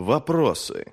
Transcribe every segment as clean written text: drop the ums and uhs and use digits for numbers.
Вопросы.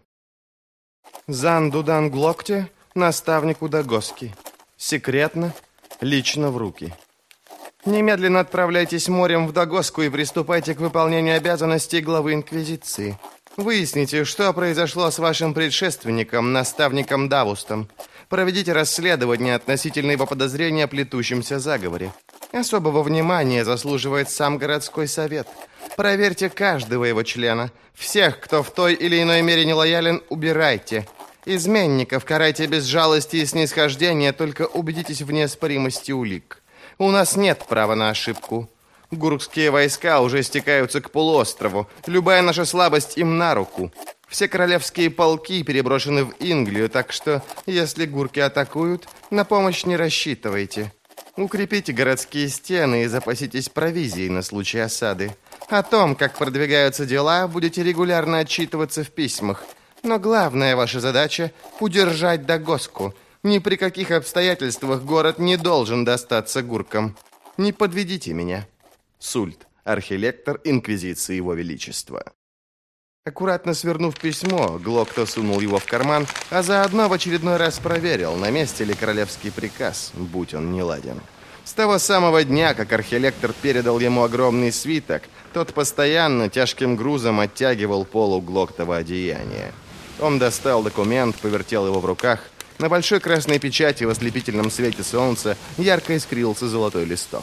Зан-Дудан Глокте, наставнику Дагоски. Секретно, лично в руки. Немедленно отправляйтесь морем в Дагоску и приступайте к выполнению обязанностей главы Инквизиции. Выясните, что произошло с вашим предшественником, наставником Давустом. Проведите расследование относительно его подозрения о плетущемся заговоре. Особого внимания заслуживает сам городской совет. Проверьте каждого его члена. Всех, кто в той или иной мере не лоялен, убирайте. Изменников карайте без жалости и снисхождения, только убедитесь в неоспоримости улик. У нас нет права на ошибку. Гуркские войска уже стекаются к полуострову. Любая наша слабость им на руку. Все королевские полки переброшены в Инглию, так что, если гурки атакуют, на помощь не рассчитывайте. Укрепите городские стены и запаситесь провизией на случай осады. О том, как продвигаются дела, будете регулярно отчитываться в письмах. Но главная ваша задача – удержать Дагоску. Ни при каких обстоятельствах город не должен достаться гуркам. Не подведите меня. Сульт, архилектор Инквизиции Его Величества. Аккуратно свернув письмо, Глокта сунул его в карман, а заодно в очередной раз проверил, на месте ли королевский приказ, будь он неладен. С того самого дня, как архилектор передал ему огромный свиток, тот постоянно тяжким грузом оттягивал полу Глоктова одеяния. Он достал документ, повертел его в руках. На большой красной печати в ослепительном свете солнца ярко искрился золотой листок.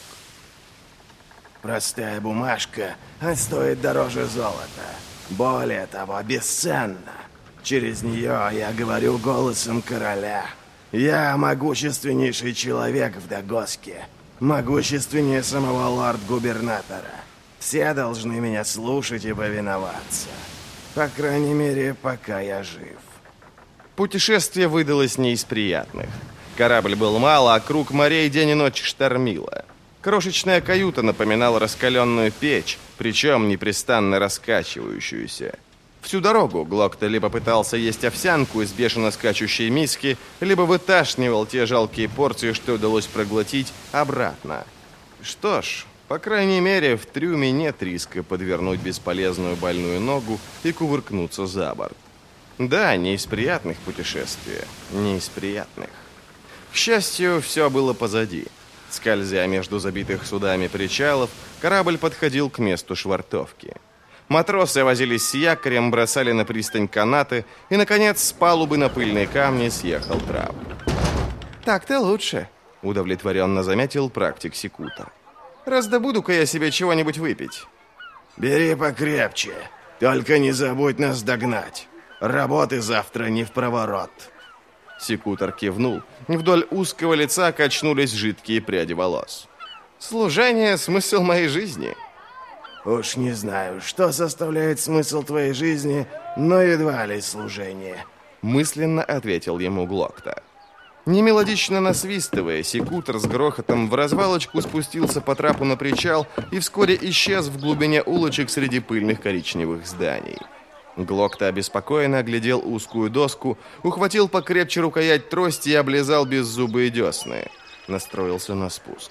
Простая бумажка, а стоит дороже золота. Более того, бесценна. Через нее я говорю голосом короля. Я могущественнейший человек в Дагоске. Могущественнее самого лорд-губернатора. Все должны меня слушать и повиноваться. По крайней мере, пока я жив. Путешествие выдалось не из приятных. Корабль был мал, а круг морей день и ночь штормило. Крошечная каюта напоминала раскаленную печь, причем непрестанно раскачивающуюся. Всю дорогу Глокта либо пытался есть овсянку из бешено скачущей миски, либо выташнивал те жалкие порции, что удалось проглотить, обратно. Что ж, по крайней мере, в трюме нет риска подвернуть бесполезную больную ногу и кувыркнуться за борт. Да, не из приятных путешествий, не из приятных. К счастью, все было позади. Скользя между забитых судами причалов, корабль подходил к месту швартовки. Матросы возились с якорем, бросали на пристань канаты, и, наконец, с палубы на пыльные камни съехал трап. «Так-то лучше», — удовлетворенно заметил практик-секутор. «Раздобуду-ка я себе чего-нибудь выпить». «Бери покрепче, только не забудь нас догнать. Работы завтра не впроворот». Секутор кивнул. Вдоль узкого лица качнулись жидкие пряди волос. «Служение — смысл моей жизни». «Уж не знаю, что составляет смысл твоей жизни, но едва ли служение», — мысленно ответил ему Глокта. Немелодично насвистывая, секутор с грохотом в развалочку спустился по трапу на причал и вскоре исчез в глубине улочек среди пыльных коричневых зданий. Глокта обеспокоенно оглядел узкую доску, ухватил покрепче рукоять трости и облизал беззубые десны. Настроился на спуск.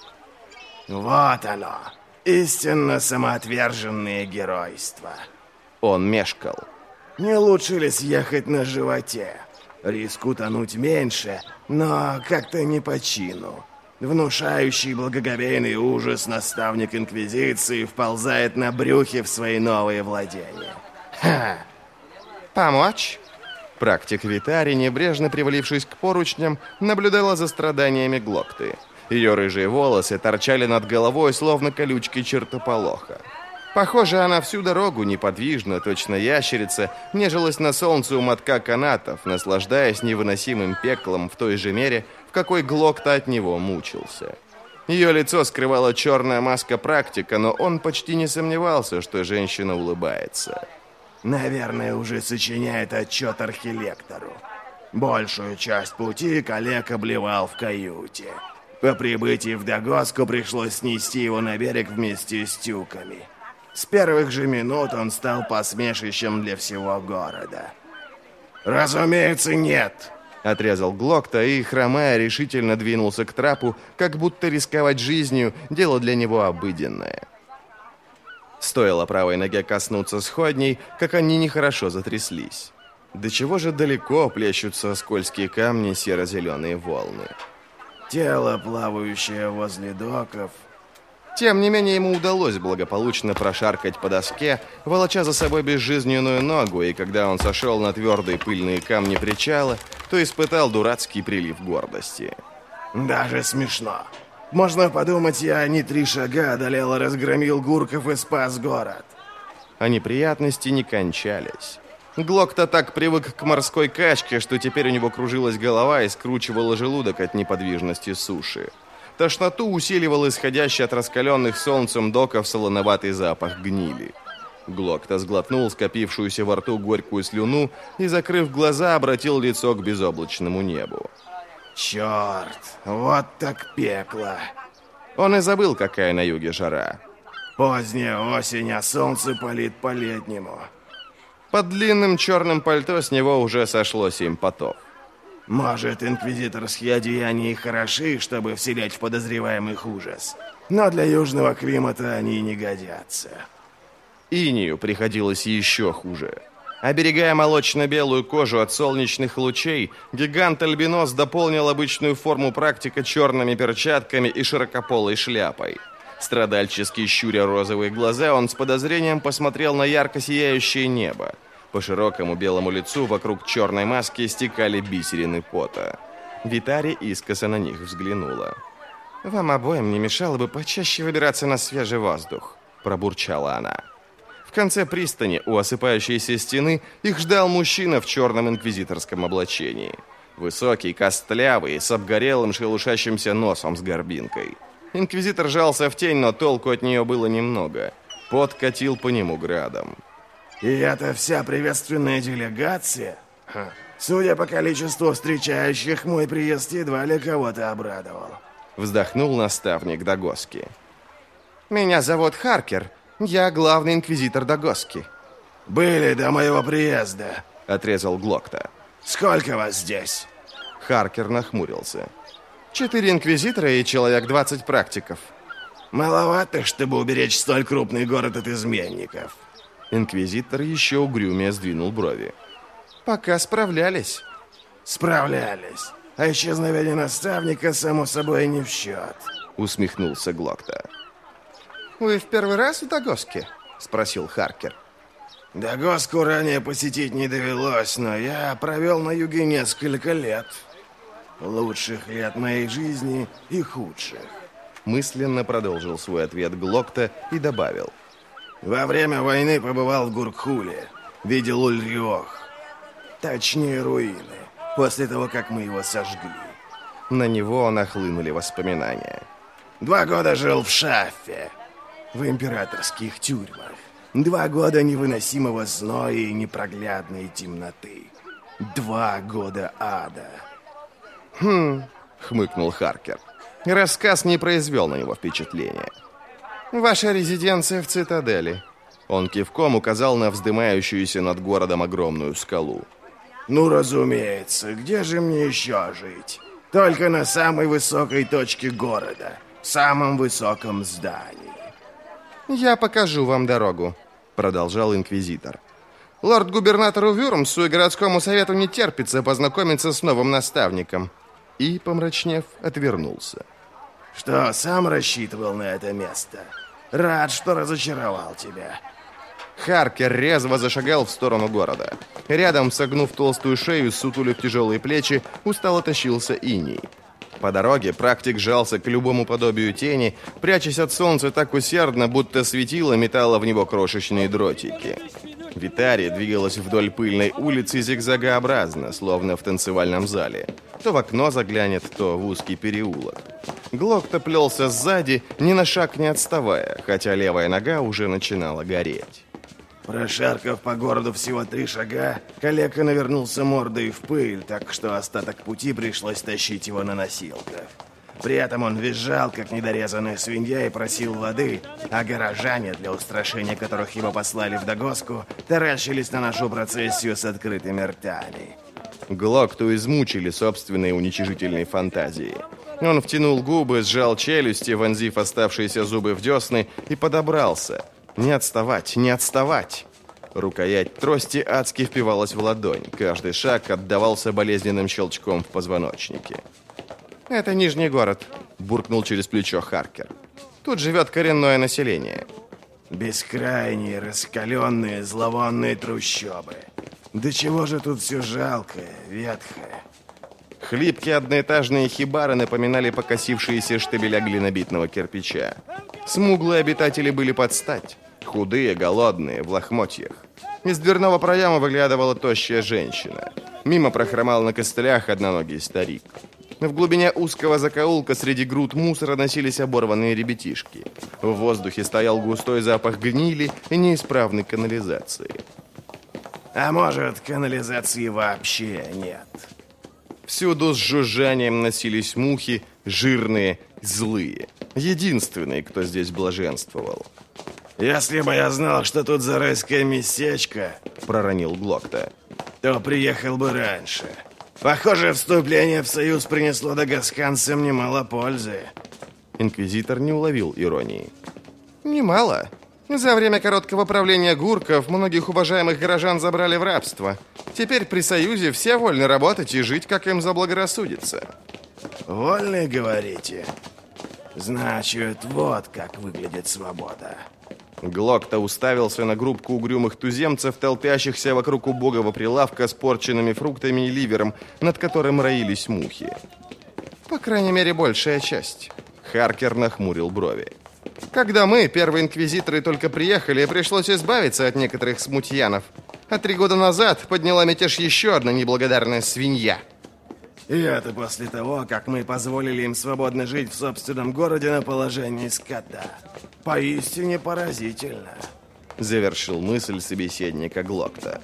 «Вот оно, истинно самоотверженное геройство». Он мешкал. «Не лучше ли съехать на животе? Риск утонуть меньше, но как-то не по чину. Внушающий благоговейный ужас наставник Инквизиции вползает на брюхе в свои новые владения. Ха!» «Помочь?» Практик Витари, небрежно привалившись к поручням, наблюдала за страданиями Глокты. Ее рыжие волосы торчали над головой, словно колючки чертополоха. Похоже, она всю дорогу неподвижно, точно ящерица, нежилась на солнце у мотка канатов, наслаждаясь невыносимым пеклом в той же мере, в какой Глокта от него мучился. Ее лицо скрывала черная маска практика, но он почти не сомневался, что женщина улыбается. «Наверное, уже сочиняет отчет архилектору. Большую часть пути коллег обливал в каюте. По прибытии в Дагоску пришлось снести его на берег вместе с тюками. С первых же минут он стал посмешищем для всего города». «Разумеется, нет», — отрезал Глокта и, хромая, решительно двинулся к трапу, как будто рисковать жизнью — дело для него обыденное. Стоило правой ноге коснуться сходней, как они нехорошо затряслись. До чего же далеко плещутся скользкие камни серо-зеленые волны. Тело, плавающее возле доков. Тем не менее, ему удалось благополучно прошаркать по доске, волоча за собой безжизненную ногу, и когда он сошел на твердые пыльные камни причала, то испытал дурацкий прилив гордости. Даже смешно. Можно подумать, я не 3 шага одолел, разгромил гурков и спас город. А неприятности не кончались. Глокта так привык к морской качке, что теперь у него кружилась голова и скручивала желудок от неподвижности суши. Тошноту усиливал исходящий от раскаленных солнцем доков солоноватый запах гнили. Глокта сглотнул скопившуюся во рту горькую слюну и, закрыв глаза, обратил лицо к безоблачному небу. Черт, вот так пекло. Он и забыл, какая на юге жара. Поздняя осень, а солнце палит по-летнему. Под длинным черным пальто с него уже сошло 7 потов. Может, инквизиторские одеяния и хороши, чтобы вселять в подозреваемых ужас. Но для южного климата они не годятся. Инию приходилось еще хуже. Оберегая молочно-белую кожу от солнечных лучей, гигант-альбинос дополнил обычную форму практика черными перчатками и широкополой шляпой. Страдальчески щуря розовые глаза, он с подозрением посмотрел на ярко сияющее небо. По широкому белому лицу вокруг черной маски стекали бисерины пота. Витари искоса на них взглянула. «Вам обоим не мешало бы почаще выбираться на свежий воздух», – пробурчала она. В конце пристани, у осыпающейся стены, их ждал мужчина в черном инквизиторском облачении. Высокий, костлявый, с обгорелым шелушащимся носом с горбинкой. Инквизитор жался в тень, но толку от нее было немного. Пот катил по нему градом. И это вся приветственная делегация? Судя по количеству встречающих, мой приезд едва ли кого-то обрадовал. Вздохнул наставник Дагоски. «Меня зовут Харкер. Я главный инквизитор Дагоски». «Были до моего приезда», — отрезал Глокта. «Сколько вас здесь?» Харкер нахмурился. 4 инквизитора и человек 20 практиков. «Маловато, чтобы уберечь столь крупный город от изменников». Инквизитор еще угрюмее сдвинул брови. «Пока справлялись». «Справлялись. А исчезновение наставника, само собой, не в счет», — усмехнулся Глокта. «Вы в первый раз в Дагоске?» — спросил Харкер. «Дагоску ранее посетить не довелось, но я провел на юге несколько лет. Лучших лет моей жизни и худших». Мысленно продолжил свой ответ Глокта и добавил. «Во время войны побывал в Гуркхуле, видел Ульриох. Точнее, руины, после того, как мы его сожгли». На него нахлынули воспоминания. 2 года жил в Шаффе, в императорских тюрьмах. 2 года невыносимого зноя и непроглядной темноты. 2 года ада. Хмыкнул Харкер. Рассказ не произвел на него впечатления. «Ваша резиденция в цитадели». Он кивком указал на вздымающуюся над городом огромную скалу. «Ну, разумеется, где же мне еще жить? Только на самой высокой точке города, в самом высоком здании». «Я покажу вам дорогу», — продолжал инквизитор. «Лорд-губернатору Вюрмсу и городскому совету не терпится познакомиться с новым наставником». И, помрачнев, отвернулся. «Что, сам рассчитывал на это место? Рад, что разочаровал тебя». Харкер резво зашагал в сторону города. Рядом, согнув толстую шею, сутулив тяжелые плечи, устало тащился иней. По дороге практик жался к любому подобию тени, прячась от солнца так усердно, будто светило метало в него крошечные дротики. Витари двигалась вдоль пыльной улицы зигзагообразно, словно в танцевальном зале. То в окно заглянет, то в узкий переулок. Глокта плелся сзади, ни на шаг не отставая, хотя левая нога уже начинала гореть. Прошаркав по городу всего 3 шага, калека навернулся мордой в пыль, так что остаток пути пришлось тащить его на носилках. При этом он визжал, как недорезанная свинья, и просил воды, а горожане, для устрашения которых его послали в Дагоску, таращились на нашу процессию с открытыми ртами. Глокту измучили собственные уничижительные фантазии. Он втянул губы, сжал челюсти, вонзив оставшиеся зубы в десны, и подобрался. Не отставать, не отставать! Рукоять трости адски впивалась в ладонь. Каждый шаг отдавался болезненным щелчком в позвоночнике. «Это Нижний город», — буркнул через плечо Харкер. «Тут живет коренное население». Бескрайние, раскаленные, зловонные трущобы. Да чего же тут все жалкое, ветхое. Хлипкие одноэтажные хибары напоминали покосившиеся штабеля глинобитного кирпича. Смуглые обитатели были под стать. Худые, голодные, в лохмотьях. Из дверного проема выглядывала тощая женщина. Мимо прохромал на костылях одноногий старик. В глубине узкого закоулка среди груд мусора носились оборванные ребятишки. В воздухе стоял густой запах гнили и неисправной канализации. А может, канализации вообще нет? Всюду с жужжанием носились мухи, жирные, злые. Единственные, кто здесь блаженствовал. «Если бы я знал, что тут за райское местечко, — проронил Глокта, — то приехал бы раньше. Похоже, вступление в союз принесло дагасканцам немало пользы». Инквизитор не уловил иронии. Немало. За время короткого правления гурков многих уважаемых горожан забрали в рабство. Теперь при союзе все вольны работать и жить, как им заблагорассудится. «Вольны, говорите? Значит, вот как выглядит свобода». Глокта уставился на группку угрюмых туземцев, толпящихся вокруг убогого прилавка с порченными фруктами и ливером, над которым роились мухи. По крайней мере, большая часть. Харкер нахмурил брови. Когда мы, первые инквизиторы, только приехали, пришлось избавиться от некоторых смутьянов. А 3 года назад подняла мятеж еще одна неблагодарная свинья. И это после того, как мы позволили им свободно жить в собственном городе на положении скота. Поистине поразительно. Завершил мысль собеседника Глокта.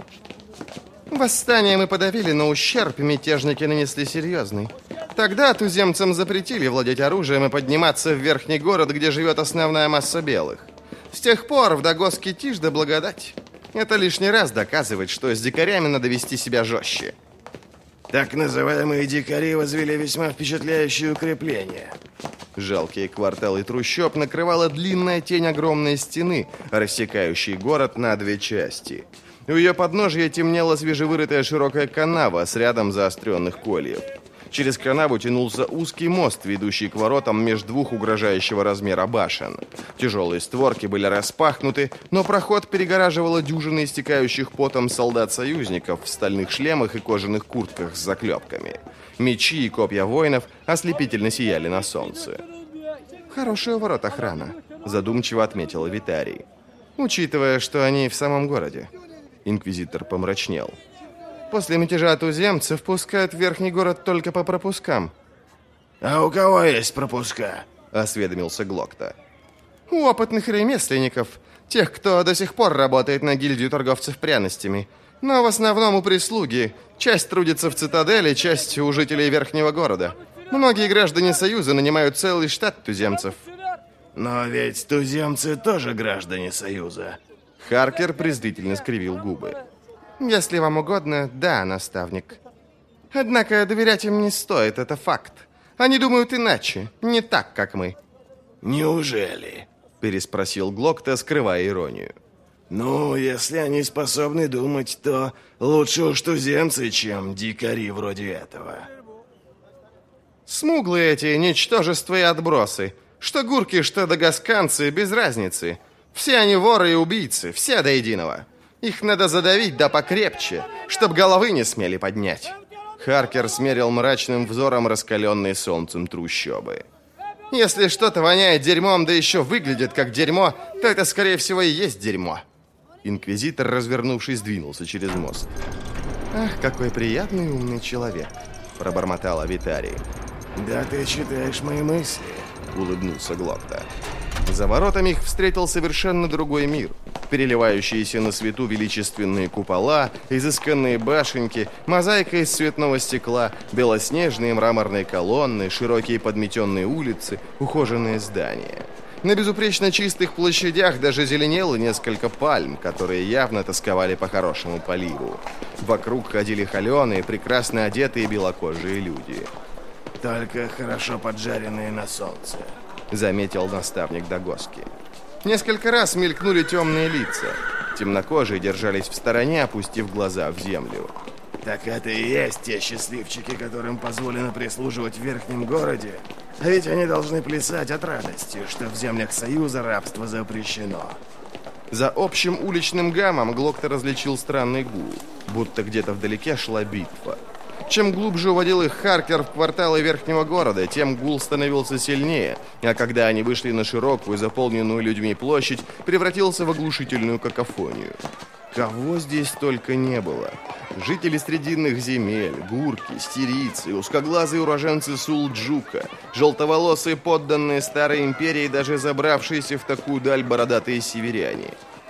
Восстание мы подавили, но ущерб мятежники нанесли серьезный. Тогда туземцам запретили владеть оружием и подниматься в верхний город, где живет основная масса белых. С тех пор в Дагоске тишь да благодать. Это лишний раз доказывает, что с дикарями надо вести себя жестче. Так называемые дикари возвели весьма впечатляющие укрепления. Жалкие кварталы трущоб накрывала длинная тень огромной стены, рассекающей город на 2 части. У ее подножия темнела свежевырытая широкая канава с рядом заостренных кольев. Через канаву тянулся узкий мост, ведущий к воротам между 2 угрожающего размера башен. Тяжелые створки были распахнуты, но проход перегораживала дюжина истекающих потом солдат-союзников в стальных шлемах и кожаных куртках с заклепками. Мечи и копья воинов ослепительно сияли на солнце. «Хороший у ворот охрана», — задумчиво отметила Витарий. «Учитывая, что они в самом городе». Инквизитор помрачнел. «После мятежа туземцев пускают в верхний город только по пропускам». «А у кого есть пропуска?» — осведомился Глокта. «У опытных ремесленников, тех, кто до сих пор работает на гильдию торговцев пряностями. Но в основном у прислуги. Часть трудится в цитадели, часть у жителей верхнего города. Многие граждане Союза нанимают целый штат туземцев». «Но ведь туземцы тоже граждане Союза». Харкер презрительно скривил губы. «Если вам угодно, да, наставник. Однако доверять им не стоит, это факт. Они думают иначе, не так, как мы». «Неужели?» — переспросил Глокта, скрывая иронию. «Ну, если они способны думать, то лучше уж туземцы, чем дикари вроде этого». «Смуглые эти ничтожества и отбросы. Что гурки, что дагасканцы, без разницы. Все они воры и убийцы, все до единого. Их надо задавить да покрепче, чтоб головы не смели поднять». Харкер смерил мрачным взором раскаленные солнцем трущобы. «Если что-то воняет дерьмом, да еще выглядит как дерьмо, то это, скорее всего, и есть дерьмо». Инквизитор, развернувшись, двинулся через мост. «Ах, какой приятный и умный человек», — пробормотала Витарий. «Да ты читаешь мои мысли», — улыбнулся Глокта. За воротами их встретил совершенно другой мир. Переливающиеся на свету величественные купола, изысканные башенки, мозаика из цветного стекла, белоснежные мраморные колонны, широкие подметенные улицы, ухоженные здания. На безупречно чистых площадях даже зеленело несколько пальм, которые явно тосковали по хорошему поливу. Вокруг ходили холеные, прекрасно одетые белокожие люди. «Только хорошо поджаренные на солнце», — заметил наставник Дагоски. Несколько раз мелькнули темные лица. Темнокожие держались в стороне, опустив глаза в землю. Так это и есть те счастливчики, которым позволено прислуживать в верхнем городе? А ведь они должны плясать от радости, что в землях Союза рабство запрещено. За общим уличным гамом Глокта различил странный гул, будто где-то вдалеке шла битва. Чем глубже уводил их Харкер в кварталы верхнего города, тем гул становился сильнее, а когда они вышли на широкую, заполненную людьми площадь, превратился в оглушительную какофонию. Кого здесь только не было. Жители срединных земель, гурки, стирийцы, узкоглазые уроженцы Сулджука, желтоволосые подданные Старой Империи, даже забравшиеся в такую даль бородатые северяне.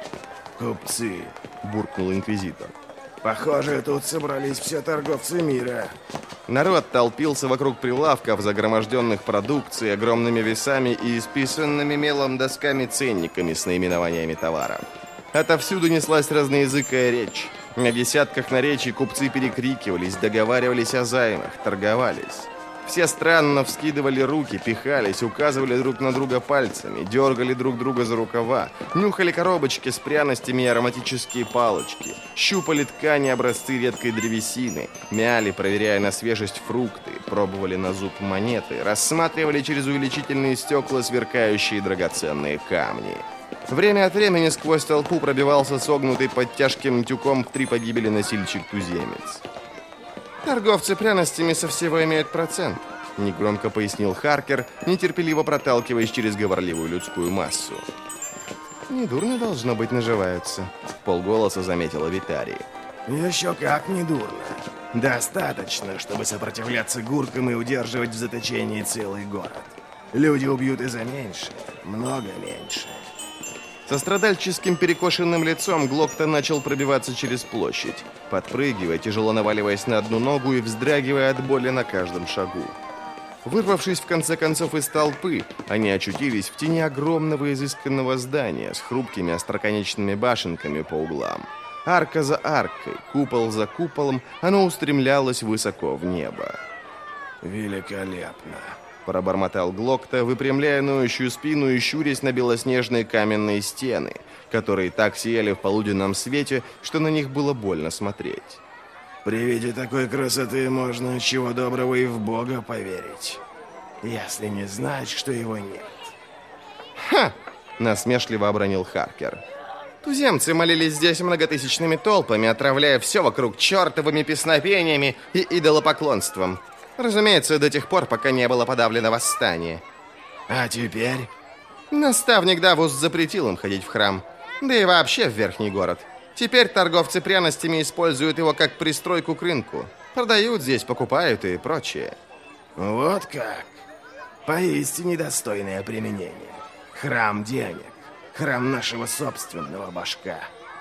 «Купцы», — буркнул инквизитор. «Похоже, тут собрались все торговцы мира». Народ толпился вокруг прилавков, загроможденных продукцией, огромными весами и исписанными мелом досками-ценниками с наименованиями товаров. Отовсюду неслась разноязыкая речь. На десятках наречий купцы перекрикивались, договаривались о займах, торговались. Все странно вскидывали руки, пихались, указывали друг на друга пальцами, дергали друг друга за рукава, нюхали коробочки с пряностями и ароматические палочки, щупали ткани, образцы редкой древесины, мяли, проверяя на свежесть фрукты, пробовали на зуб монеты, рассматривали через увеличительные стекла сверкающие драгоценные камни. Время от времени сквозь толпу пробивался согнутый под тяжким тюком в 3 погибели носильщик-туземец. «Торговцы пряностями со всего имеют процент», — негромко пояснил Харкер, нетерпеливо проталкиваясь через говорливую людскую массу. «Недурно, должно быть, наживаются», — вполголоса заметила Витарий. «Еще как недурно. Достаточно, чтобы сопротивляться гуркам и удерживать в заточении целый город. Люди убьют и за меньшее, много меньше». Со страдальческим перекошенным лицом Глокта начал пробиваться через площадь, подпрыгивая, тяжело наваливаясь на одну ногу и вздрагивая от боли на каждом шагу. Вырвавшись в конце концов из толпы, они очутились в тени огромного изысканного здания с хрупкими остроконечными башенками по углам. Арка за аркой, купол за куполом, оно устремлялось высоко в небо. «Великолепно!» — пробормотал Глокта, выпрямляя ноющую спину и щурясь на белоснежные каменные стены, которые так сияли в полуденном свете, что на них было больно смотреть. «При виде такой красоты можно, чего доброго, и в Бога поверить, если не знать, что его нет». «Ха!» — насмешливо обронил Харкер. «Туземцы молились здесь многотысячными толпами, отравляя все вокруг чертовыми песнопениями и идолопоклонством. Разумеется, до тех пор, пока не было подавлено восстание. А теперь?» Наставник Давус запретил им ходить в храм, да и вообще в верхний город. Теперь торговцы пряностями используют его как пристройку к рынку. Продают здесь, покупают и прочее». «Вот как? Поистине достойное применение. Храм денег. Храм нашего собственного башка».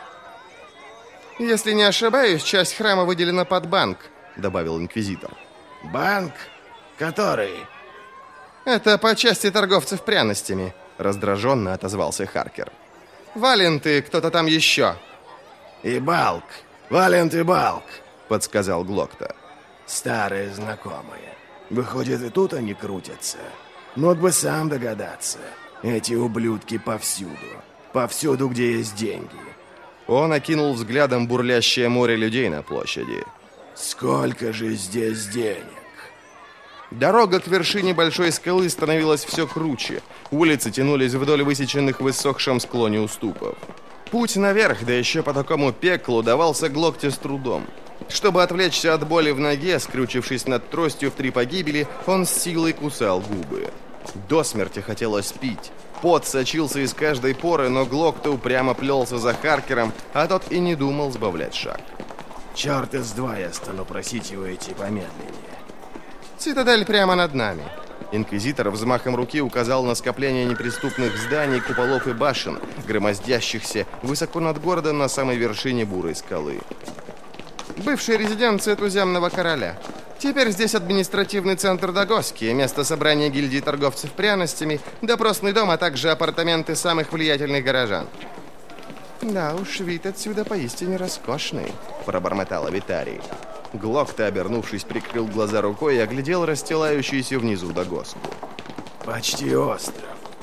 «Если не ошибаюсь, часть храма выделена под банк», — добавил инквизитор. «Банк? Который?» «Это по части торговцев пряностями», — раздраженно отозвался Харкер. «Валент и кто-то там еще». «И Балк. Валент и Балк», — подсказал Глокта. «Старые знакомые. Выходит, и тут они крутятся. Мог бы сам догадаться. Эти ублюдки повсюду. Повсюду, где есть деньги». Он окинул взглядом бурлящее море людей на площади. «Сколько же здесь денег?» Дорога к вершине большой скалы становилась все круче. Улицы тянулись вдоль высеченных в иссохшем склоне уступов. Путь наверх, да еще по такому пеклу, давался Глокте с трудом. Чтобы отвлечься от боли в ноге, скрючившись над тростью в 3 погибели, он с силой кусал губы. До смерти хотелось пить. Пот сочился из каждой поры, но Глокта упрямо плелся за Харкером, а тот и не думал сбавлять шаг. «Черт из два я стану просить его идти помедленнее». «Цитадель прямо над нами». Инквизитор взмахом руки указал на скопление неприступных зданий, куполов и башен, громоздящихся высоко над городом на самой вершине бурой скалы. «Бывшая резиденция туземного короля. Теперь здесь административный центр Дагоски, место собрания гильдии торговцев пряностями, допросный дом, а также апартаменты самых влиятельных горожан». «Да уж, вид отсюда поистине роскошный», — пробормотала Витарий. Глокта, обернувшись, прикрыл глаза рукой и оглядел расстилающуюся внизу Дагоску. «Почти остров.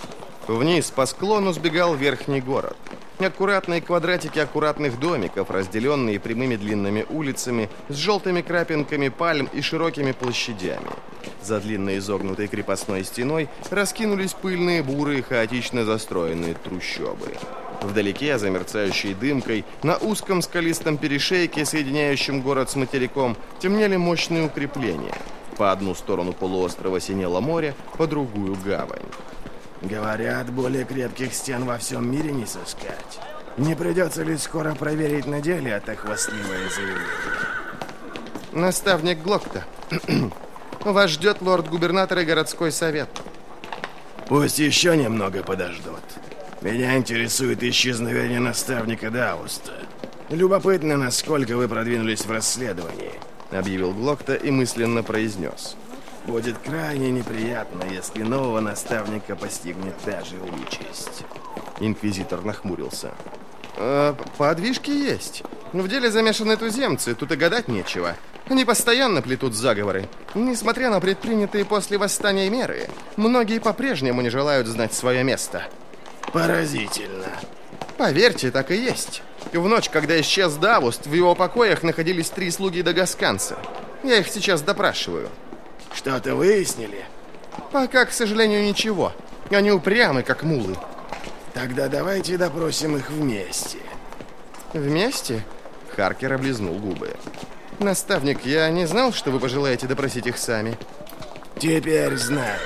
Вниз по склону сбегал верхний город. Аккуратные квадратики аккуратных домиков, разделенные прямыми длинными улицами, с желтыми крапинками пальм и широкими площадями. За длинной изогнутой крепостной стеной раскинулись пыльные, бурые, хаотично застроенные трущобы. Вдалеке, за мерцающей дымкой, на узком скалистом перешейке, соединяющем город с материком, темнели мощные укрепления. По одну сторону полуострова синело море, по другую — гавань. Говорят, более крепких стен во всем мире не сыскать. Не придется ли скоро проверить на деле это хвастливое заявление? Наставник Глокта, вас ждет лорд-губернатор и городской совет. Пусть еще немного подождут. Меня интересует исчезновение наставника Дауста. Любопытно, насколько вы продвинулись в расследовании, объявил Глокта и мысленно произнес. Будет крайне неприятно, если нового наставника постигнет та же участь. Инквизитор нахмурился. Подвижки есть. В деле замешаны туземцы, тут и гадать нечего. Они постоянно плетут заговоры. Несмотря на предпринятые после восстания меры, многие по-прежнему не желают знать свое место. Поразительно. Поверьте, так и есть. В ночь, когда исчез Давуст, в его покоях находились 3 слуги Дагасканца. Я их сейчас допрашиваю. Что-то выяснили? Пока, к сожалению, ничего. Они упрямы, как мулы. Тогда давайте допросим их вместе. Вместе? Харкер облизнул губы. Наставник, я не знал, что вы пожелаете допросить их сами. Теперь знаете.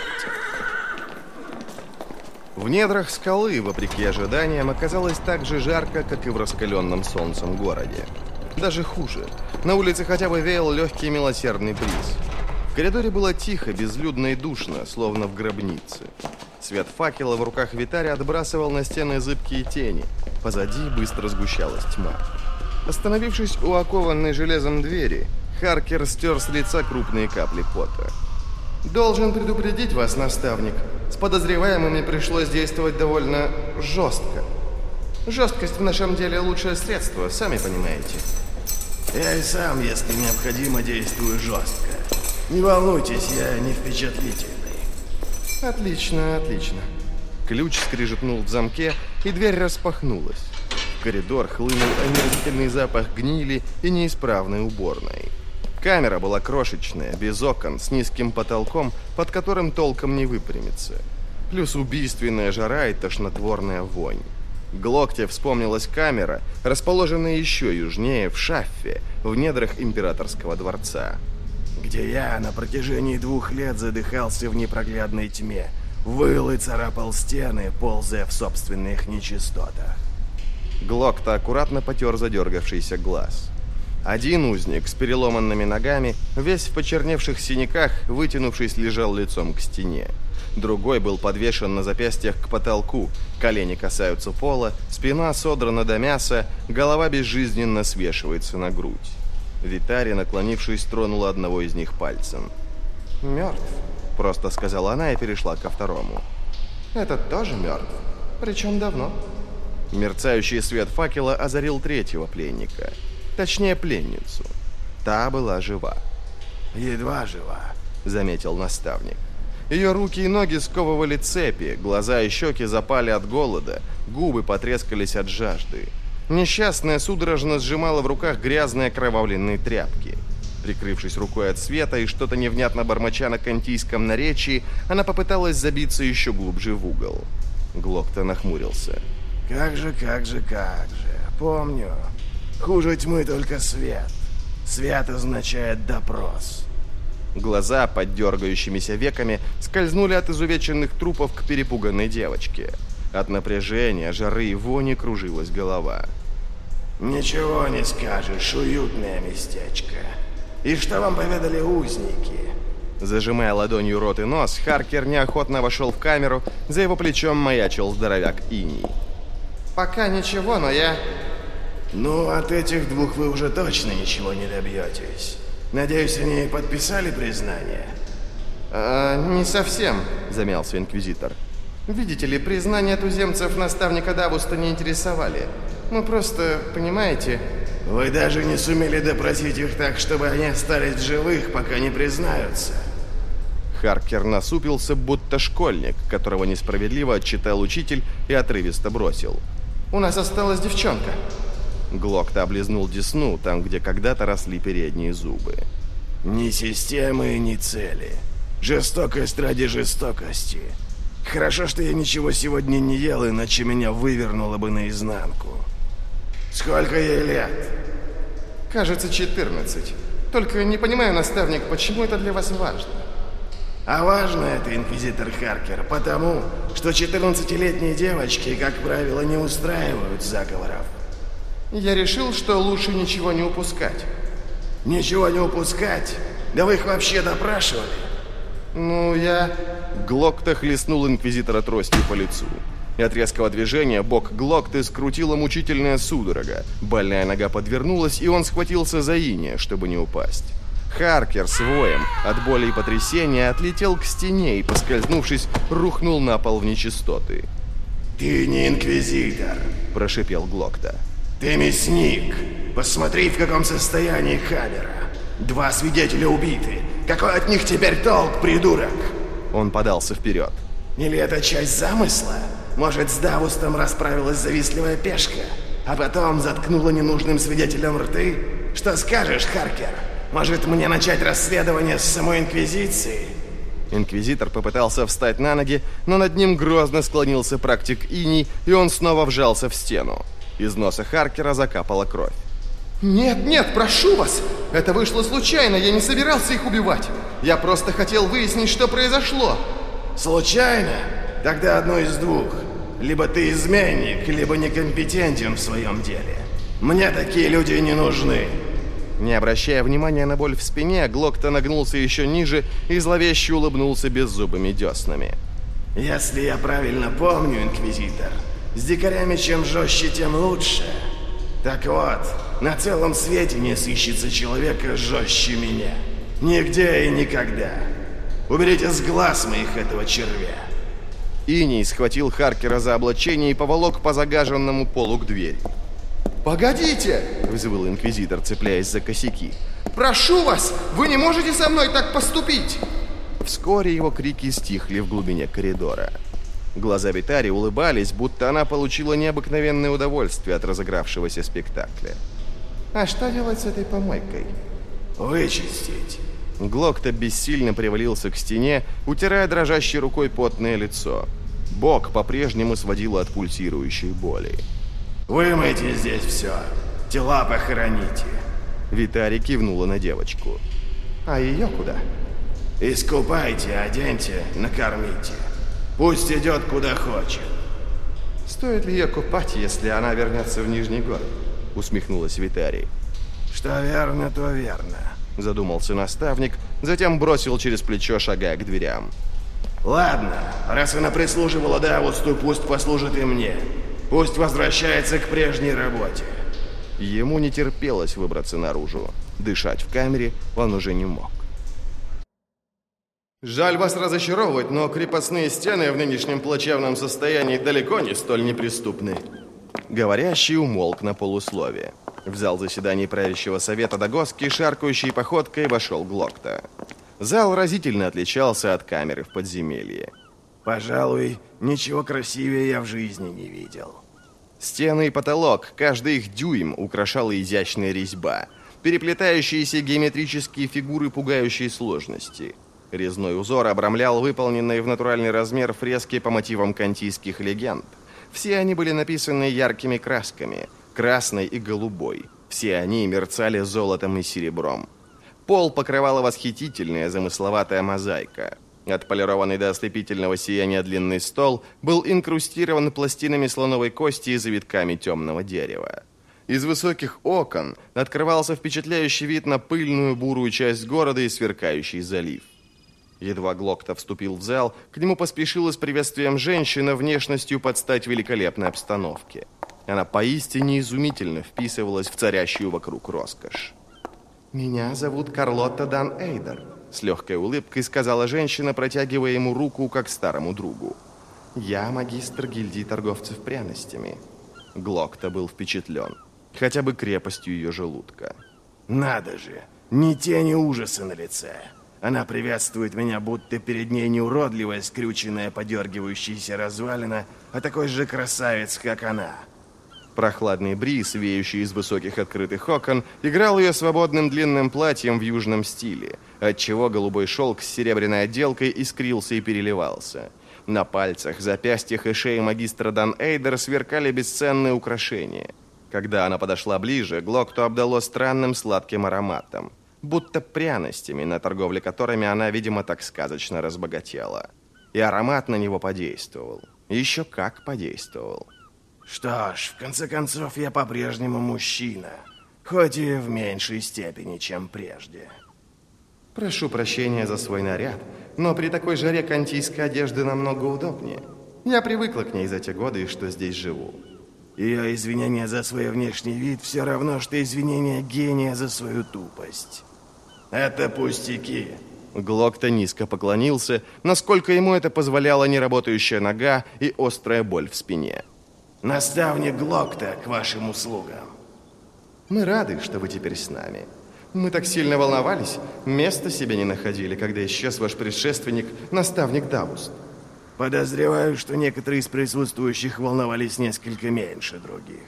В недрах скалы, вопреки ожиданиям, оказалось так же жарко, как и в раскаленном солнцем городе. Даже хуже. На улице хотя бы веял легкий милосердный бриз. В коридоре было тихо, безлюдно и душно, словно в гробнице. Свет факела в руках Витаря отбрасывал на стены зыбкие тени. Позади быстро сгущалась тьма. Остановившись у окованной железом двери, Харкер стер с лица крупные капли пота. «Должен предупредить вас, наставник. С подозреваемыми пришлось действовать довольно жестко. Жесткость в нашем деле лучшее средство, сами понимаете». Я и сам, если необходимо, действую жестко. Не волнуйтесь, я не впечатлительный. Отлично, отлично. Ключ скрижетнул в замке, и дверь распахнулась. В коридор хлынул омерзительный запах гнили и неисправной уборной. Камера была крошечная, без окон, с низким потолком, под которым толком не выпрямиться. Плюс убийственная жара и тошнотворная вонь. Глокте вспомнилась камера, расположенная еще южнее, в Шаффе, в недрах императорского дворца. Где я на протяжении 2 лет задыхался в непроглядной тьме, выл и царапал стены, ползая в собственных нечистотах. Глокта аккуратно потер задергавшийся глаз. Один узник с переломанными ногами, весь в почерневших синяках, вытянувшись, лежал лицом к стене. Другой был подвешен на запястьях к потолку, колени касаются пола, спина содрана до мяса, голова безжизненно свешивается на грудь. Витари, наклонившись, тронула одного из них пальцем. «Мертв», — просто сказала она и перешла ко второму. «Этот тоже мертв, причем давно». Мерцающий свет факела озарил третьего пленника. Точнее, пленницу. Та была жива. «Едва жива», — заметил наставник. Ее руки и ноги сковывали цепи, глаза и щеки запали от голода, губы потрескались от жажды. Несчастная судорожно сжимала в руках грязные окровавленные тряпки. Прикрывшись рукой от света и что-то невнятно бормоча на кантийском наречии, она попыталась забиться еще глубже в угол. Глокта нахмурился. Как же, помню. Хуже тьмы только свет. Свет означает допрос. Глаза под дергающимися веками скользнули от изувеченных трупов к перепуганной девочке. От напряжения, жары и вони кружилась голова. Ничего не скажешь, уютное местечко. И что вам поведали узники? Зажимая ладонью рот и нос, Харкер неохотно вошел в камеру, за его плечом маячил здоровяк Иний. «Пока ничего, но я...» Ну, от этих 2 вы уже точно ничего не добьетесь. Надеюсь, они подписали признание? Не совсем, замялся инквизитор. Видите ли, признания туземцев наставника Давуста не интересовали. Мы просто, понимаете... Вы даже не сумели допросить их так, чтобы они остались в живых, пока не признаются. Харкер насупился, будто школьник, которого несправедливо отчитал учитель и отрывисто бросил: «У нас осталась девчонка». Глокта облизнул десну, там, где когда-то росли передние зубы. Ни системы, ни цели. Жестокость ради жестокости. Хорошо, что я ничего сегодня не ел, иначе меня вывернуло бы наизнанку. Сколько ей лет? Кажется, 14. Только не понимаю, наставник, почему это для вас важно? А важно это, инквизитор Харкер, потому, что 14-летние девочки, как правило, не устраивают заговоров. Я решил, что лучше ничего не упускать. Ничего не упускать? Да вы их вообще допрашивали? Ну, я... Глокта хлестнул инквизитора тростью по лицу. И от резкого движения бок Глокты скрутила мучительная судорога. Больная нога подвернулась, и он схватился за инея, чтобы не упасть. Харкер с воем от боли и потрясения отлетел к стене и, поскользнувшись, рухнул на пол в нечистоты. «Ты не инквизитор», – прошипел Глокта. «Ты мясник. Посмотри, в каком состоянии камера. 2 свидетеля убиты. Какой от них теперь толк, придурок?» Он подался вперед. «Или это часть замысла? Может, с Давустом расправилась завистливая пешка, а потом заткнула ненужным свидетелям рты? Что скажешь, Харкер? Может, мне начать расследование с самой Инквизиции?» Инквизитор попытался встать на ноги, но над ним грозно склонился практик Иний, и он снова вжался в стену. Из носа Харкера закапала кровь. Нет, нет, прошу вас! Это вышло случайно, я не собирался их убивать. Я просто хотел выяснить, что произошло. Случайно? Тогда одно из двух. Либо ты изменник, либо некомпетентен в своем деле. Мне такие люди не нужны. Не обращая внимания на боль в спине, Глокта нагнулся еще ниже и зловеще улыбнулся беззубыми деснами. Если я правильно помню, инквизитор, с дикарями чем жестче, тем лучше. Так вот, на целом свете не сыщется человека жестче меня. Нигде и никогда. Уберите с глаз моих этого червя. Иний схватил Харкера за облачение и поволок по загаженному полу к двери. «Погодите!» — взвыл инквизитор, цепляясь за косяки. «Прошу вас! Вы не можете со мной так поступить!» Вскоре его крики стихли в глубине коридора. Глаза Витари улыбались, будто она получила необыкновенное удовольствие от разыгравшегося спектакля. «А что делать с этой помойкой?» «Вычистить». Глокта бессильно привалился к стене, утирая дрожащей рукой потное лицо. Бок по-прежнему сводило от пульсирующей боли. «Вымойте здесь все. Тела похороните». Витари кивнула на девочку. «А ее куда?» «Искупайте, оденьте, накормите. Пусть идет куда хочет». «Стоит ли ее купать, если она вернется в Нижний город?» Усмехнулась Витари. «Что верно, то верно», задумался наставник, затем бросил через плечо, шагая к дверям. «Ладно, раз она прислуживала Давусту, пусть послужит и мне. Пусть возвращается к прежней работе». Ему не терпелось выбраться наружу. Дышать в камере он уже не мог. «Жаль вас разочаровывать, но крепостные стены в нынешнем плачевном состоянии далеко не столь неприступны». Говорящий умолк на полусловие. В зал заседаний правящего совета Дагоски шаркающей походкой вошел Глокта. Зал разительно отличался от камеры в подземелье. «Пожалуй, ничего красивее я в жизни не видел». Стены и потолок, каждый их дюйм украшала изящная резьба, переплетающиеся геометрические фигуры пугающей сложности. Резной узор обрамлял выполненные в натуральный размер фрески по мотивам кантийских легенд. Все они были написаны яркими красками, красной и голубой. Все они мерцали золотом и серебром. Пол покрывала восхитительная замысловатая мозаика. Отполированный до ослепительного сияния длинный стол был инкрустирован пластинами слоновой кости и завитками темного дерева. Из высоких окон открывался впечатляющий вид на пыльную бурую часть города и сверкающий залив. Едва Глокта вступил в зал, к нему поспешила с приветствием женщина внешностью под стать великолепной обстановке. Она поистине изумительно вписывалась в царящую вокруг роскошь. «Меня зовут Карлотта дан Эйдер», — с легкой улыбкой сказала женщина, протягивая ему руку, как старому другу. «Я магистр гильдии торговцев пряностями». Глокта был впечатлен, хотя бы крепостью ее желудка. «Надо же, ни тени ужаса на лице. Она приветствует меня, будто перед ней не уродливая, скрюченная, подергивающаяся развалина, а такой же красавец, как она. Прохладный бриз, веющий из высоких открытых окон, играл ее свободным длинным платьем в южном стиле, отчего голубой шелк с серебряной отделкой искрился и переливался. На пальцах, запястьях и шее магистра Дан Эйдер сверкали бесценные украшения. Когда она подошла ближе, Глокту обдало странным сладким ароматом, будто пряностями, на торговле которыми она, видимо, так сказочно разбогатела. И аромат на него подействовал. Еще как подействовал. Что ж, в конце концов, я по-прежнему мужчина, хоть и в меньшей степени, чем прежде. Прошу прощения за свой наряд, но при такой жаре кантийской одежды намного удобнее. Я привыкла к ней за те годы, что здесь живу. Ее извинения за свой внешний вид все равно, что извинения гения за свою тупость. Это пустяки. Глокта низко поклонился, насколько ему это позволяла неработающая нога и острая боль в спине. Наставник Глокта к вашим услугам. Мы рады, что вы теперь с нами. Мы так сильно волновались, места себе не находили, когда исчез ваш предшественник, наставник Давуст. Подозреваю, что некоторые из присутствующих волновались несколько меньше других.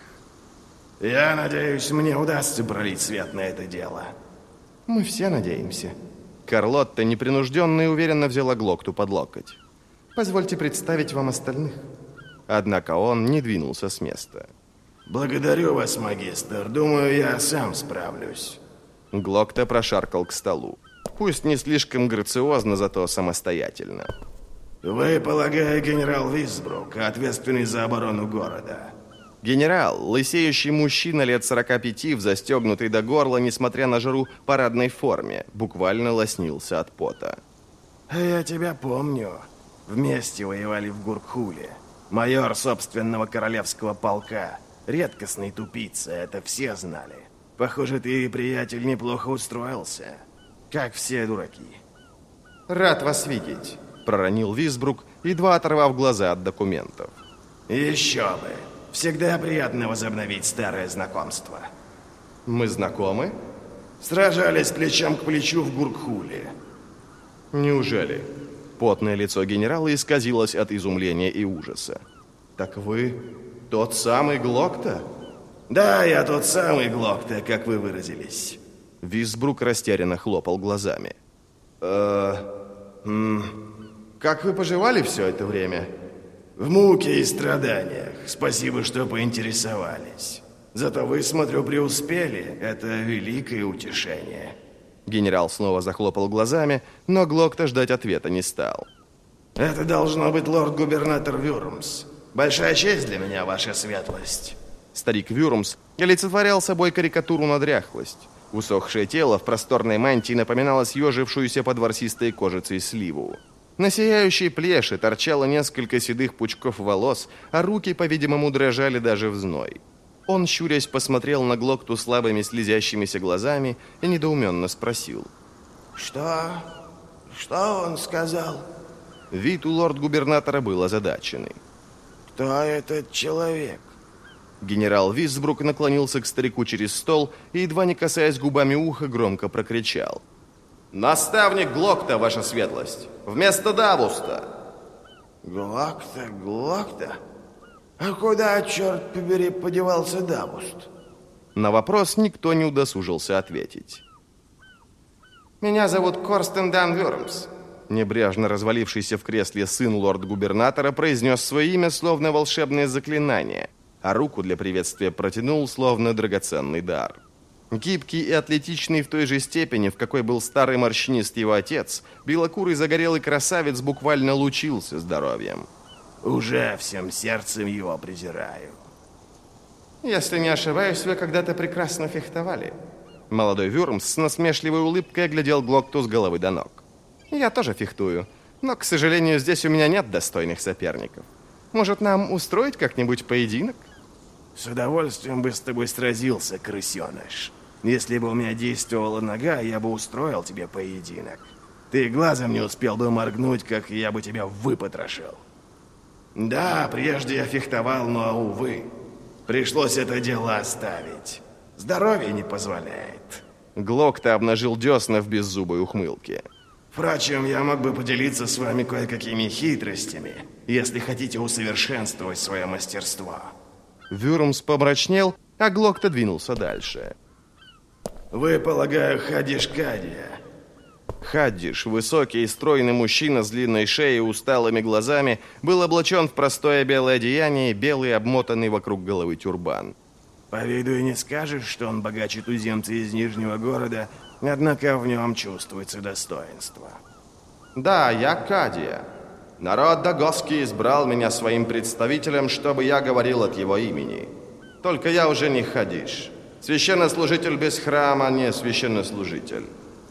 Я надеюсь, мне удастся пролить свет на это дело. Мы все надеемся. Карлотта непринужденно и уверенно взяла Глокту под локоть. Позвольте представить вам остальных. Однако он не двинулся с места. Благодарю вас, магистр. Думаю, я сам справлюсь. Глокта прошаркал к столу. Пусть не слишком грациозно, зато самостоятельно. Вы, полагаю, генерал Висбрук, ответственный за оборону города. Генерал, лысеющий мужчина лет 45, в застегнутой до горла, несмотря на жару, парадной форме, буквально лоснился от пота. Я тебя помню. Вместе воевали в Гуркхуле. Майор собственного королевского полка. Редкостный тупица, это все знали. Похоже, ты, приятель, неплохо устроился. Как все дураки. Рад вас видеть, проронил Висбрук, едва оторвав глаза от документов. Еще бы. Всегда приятно возобновить старое знакомство. Мы знакомы? Сражались плечом к плечу в Гуркхуле. Неужели? Потное лицо генерала исказилось от изумления и ужаса. Так вы тот самый Глокта? Да, я тот самый Глокта, как вы выразились. Висбрук растерянно хлопал глазами. Как вы поживали все это время? В муке и страданиях. Спасибо, что поинтересовались. Зато вы, смотрю, преуспели. Это великое утешение. Генерал снова захлопал глазами, но Глокта ждать ответа не стал. Это должно быть лорд-губернатор Вюрмс. Большая честь для меня, ваша светлость. Старик Вюрмс олицетворял собой карикатуру на дряхлость. Усохшее тело в просторной мантии напоминало съежившуюся под ворсистой кожицей сливу. На сияющей плеше торчало несколько седых пучков волос, а руки, по-видимому, дрожали даже в зной. Он, щурясь, посмотрел на Глокту слабыми слезящимися глазами и недоуменно спросил. Что? Что он сказал? Вид у лорд-губернатора был озадаченный. Кто этот человек? Генерал Висбрук наклонился к старику через стол и, едва не касаясь губами уха, громко прокричал. «Наставник Глокта, ваша светлость! Вместо Давуста!» Глокта, Глокта? А куда, черт побери, подевался Давуст? На вопрос никто не удосужился ответить. «Меня зовут Корстен Дан Вюрмс», — небрежно развалившийся в кресле сын лорд-губернатора произнес свое имя, словно волшебное заклинание, а руку для приветствия протянул, словно драгоценный дар. Гибкий и атлетичный в той же степени, в какой был старый морщинист его отец, белокурый загорелый красавец буквально лучился здоровьем. Уже всем сердцем его презираю. Если не ошибаюсь, вы когда-то прекрасно фехтовали. Молодой Вюрмс с насмешливой улыбкой оглядел Глокту с головы до ног. Я тоже фехтую, но, к сожалению, здесь у меня нет достойных соперников. Может, нам устроить как-нибудь поединок? С удовольствием бы с тобой сразился, крысеныш. Если бы у меня действовала нога, я бы устроил тебе поединок. Ты глазом не успел бы моргнуть, как я бы тебя выпотрошил. Да, прежде я фехтовал, но, увы, пришлось это дело оставить. Здоровье не позволяет. Глокта обнажил десна в беззубой ухмылке. Впрочем, я мог бы поделиться с вами кое-какими хитростями, если хотите усовершенствовать свое мастерство. Вюрмс помрачнел, а Глокта двинулся дальше. Вы, полагаю, Хадиш Кадия. Хаддиш, высокий и стройный мужчина с длинной шеей и усталыми глазами, был облачен в простое белое одеяние и белый обмотанный вокруг головы тюрбан. По виду и не скажешь, что он богаче туземца из Нижнего города, однако в нем чувствуется достоинство. Да, я Кадия. Народ Дагоски избрал меня своим представителем, чтобы я говорил от его имени. Только я уже не Хадиш. Священнослужитель без храма не священнослужитель.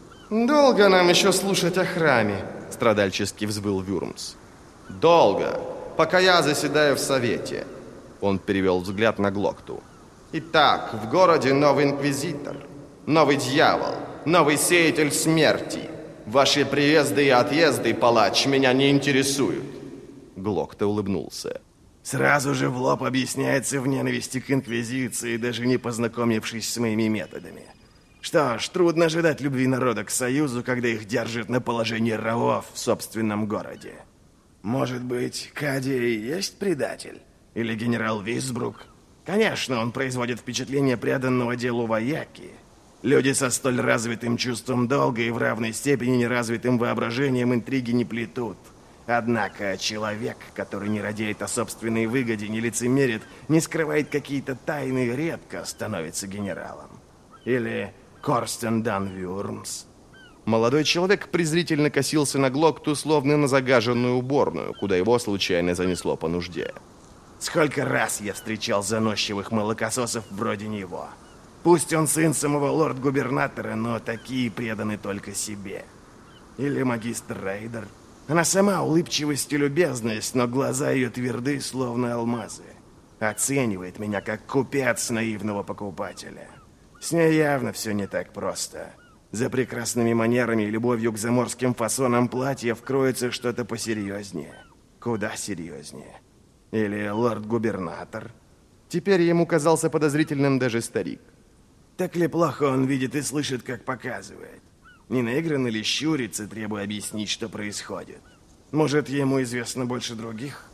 Долго нам еще слушать о храме? Страдальчески взвыл Вюрмс. Долго, пока я заседаю в совете. Он перевел взгляд на Глокту. Итак, в городе новый инквизитор, новый дьявол, новый сеятель смерти. Ваши приезды и отъезды, палач, меня не интересуют. Глокта улыбнулся. Сразу же в лоб объясняется в ненависти к инквизиции, даже не познакомившись с моими методами. Что ж, трудно ожидать любви народа к союзу, когда их держат на положении рабов в собственном городе. Может быть, Кадия и есть предатель? Или генерал Висбрук? Конечно, он производит впечатление преданного делу вояки. Люди со столь развитым чувством долга и в равной степени неразвитым воображением интриги не плетут. Однако человек, который не радеет о собственной выгоде, не лицемерит, не скрывает какие-то тайны, редко становится генералом. Или Корстен Дан Вюрмс. Молодой человек презрительно косился на Глокту, словно на загаженную уборную, куда его случайно занесло по нужде. Сколько раз я встречал заносчивых молокососов вроде него. Пусть он сын самого лорд-губернатора, но такие преданы только себе. Или магистр Рейдер. Она сама улыбчивость и любезность, но глаза ее тверды, словно алмазы. Оценивает меня как купец наивного покупателя. С ней явно все не так просто. За прекрасными манерами и любовью к заморским фасонам платьев кроется что-то посерьезнее. Куда серьезнее. Или лорд-губернатор. Теперь ему казался подозрительным даже старик. Так ли плохо он видит и слышит, как показывает? Не наигранно ли щурится, требуя объяснить, что происходит? Может, ему известно больше других?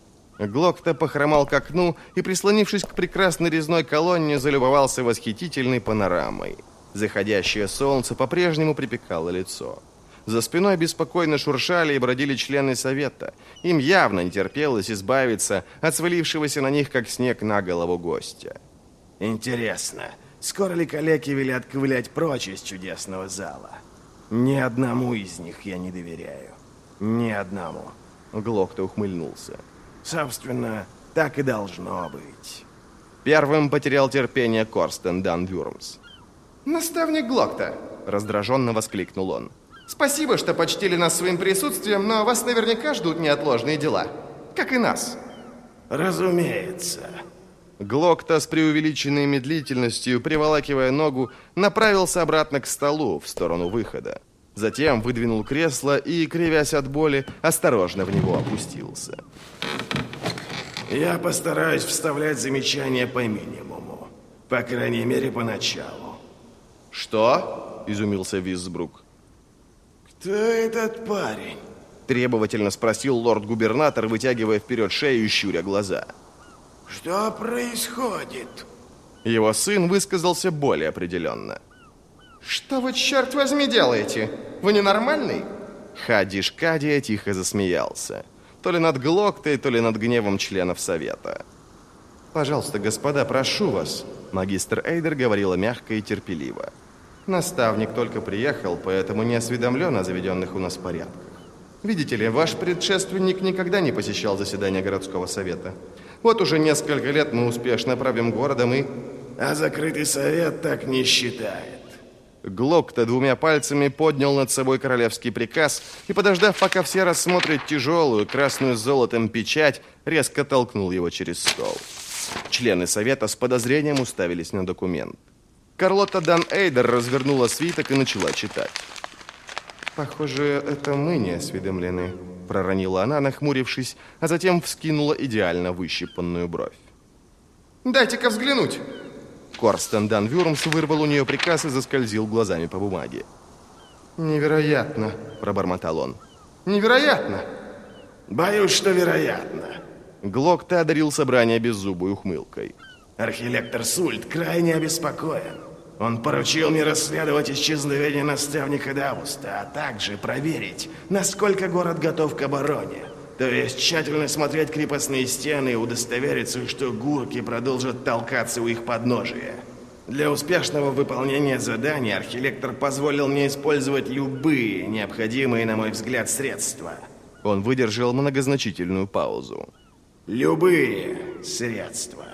Глокта похромал к окну и, прислонившись к прекрасной резной колонне, залюбовался восхитительной панорамой. Заходящее солнце по-прежнему припекало лицо. За спиной беспокойно шуршали и бродили члены совета. Им явно не терпелось избавиться от свалившегося на них, как снег на голову гостя. Интересно, скоро ли калеки велят ковылять прочь из чудесного зала? Ни одному из них я не доверяю. Ни одному. Глокта ухмыльнулся. Собственно, так и должно быть. Первым потерял терпение Корстен Дан Вюрмс. Наставник Глокта, раздраженно воскликнул он. Спасибо, что почтили нас своим присутствием, но вас наверняка ждут неотложные дела. Как и нас. Разумеется. Глокта с преувеличенной медлительностью, приволакивая ногу, направился обратно к столу, в сторону выхода. Затем выдвинул кресло и, кривясь от боли, осторожно в него опустился. Я постараюсь вставлять замечания по минимуму. По крайней мере, поначалу. «Что?» – изумился Висбрук. «Кто этот парень?» – требовательно спросил лорд-губернатор, вытягивая вперед шею и щуря глаза. «Что происходит?» Его сын высказался более определенно. «Что вы, черт возьми, делаете? Вы ненормальный?» Хадиш Кадия тихо засмеялся. То ли над Глоктой, то ли над гневом членов совета. «Пожалуйста, господа, прошу вас», — магистр Эйдер говорила мягко и терпеливо. «Наставник только приехал, поэтому не осведомлен о заведенных у нас порядках. Видите ли, ваш предшественник никогда не посещал заседания городского совета. Вот уже несколько лет мы успешно правим городом и...» «А закрытый совет так не считает». Глокта двумя пальцами поднял над собой королевский приказ и, подождав, пока все рассмотрят тяжелую, красную с золотом печать, резко толкнул его через стол. Члены совета с подозрением уставились на документ. Карлотта Дан Эйдер развернула свиток и начала читать. «Похоже, это мы не осведомлены», — проронила она, нахмурившись, а затем вскинула идеально выщипанную бровь. «Дайте-ка взглянуть!» Корстен Дан Вюрмс вырвал у нее приказ и заскользил глазами по бумаге. Невероятно, пробормотал он. Невероятно. Боюсь, что вероятно. Глокта одарил собрание беззубой ухмылкой. Архилектор Сульт крайне обеспокоен. Он поручил мне расследовать исчезновение наставника Дауста, а также проверить, насколько город готов к обороне. То есть тщательно смотреть крепостные стены и удостовериться, что гурки продолжат толкаться у их подножия. Для успешного выполнения задания архилектор позволил мне использовать любые необходимые, на мой взгляд, средства. Он выдержал многозначительную паузу. Любые средства.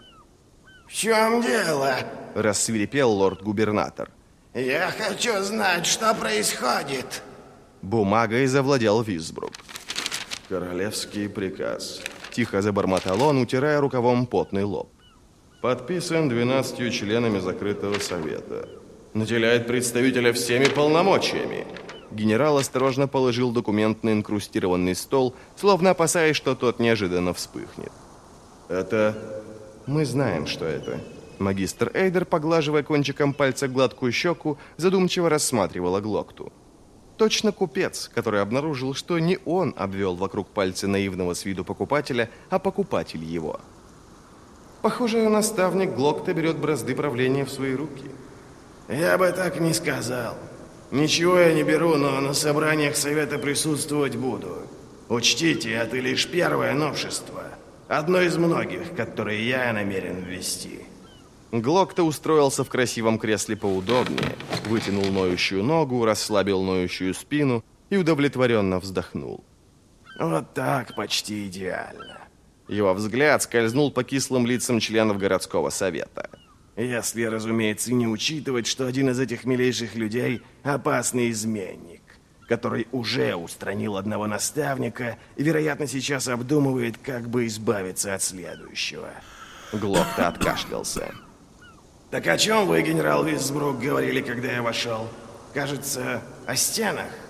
В чем дело? Рассвирепел лорд-губернатор. Я хочу знать, что происходит. Бумагой завладел Висбрук. Королевский приказ. Тихо забормотал он, утирая рукавом потный лоб. Подписан 12 членами закрытого совета. Наделяет представителя всеми полномочиями. Генерал осторожно положил документ на инкрустированный стол, словно опасаясь, что тот неожиданно вспыхнет. Это... Мы знаем, что это. Магистр Эйдер, поглаживая кончиком пальца гладкую щеку, задумчиво рассматривала Глокту. Точно купец, который обнаружил, что не он обвел вокруг пальца наивного с виду покупателя, а покупатель его. Похоже, наставник Глокта берет бразды правления в свои руки. Я бы так не сказал. Ничего я не беру, но на собраниях совета присутствовать буду. Учтите, это лишь первое новшество. Одно из многих, которые я намерен ввести. Глокта устроился в красивом кресле поудобнее, вытянул ноющую ногу, расслабил ноющую спину и удовлетворенно вздохнул. Вот так почти идеально. Его взгляд скользнул по кислым лицам членов городского совета. Если, разумеется, не учитывать, что один из этих милейших людей – опасный изменник, который уже устранил одного наставника и, вероятно, сейчас обдумывает, как бы избавиться от следующего. Глокта откашлялся. Так о чем вы, генерал Висбрук, говорили, когда я вошел? Кажется, о стенах.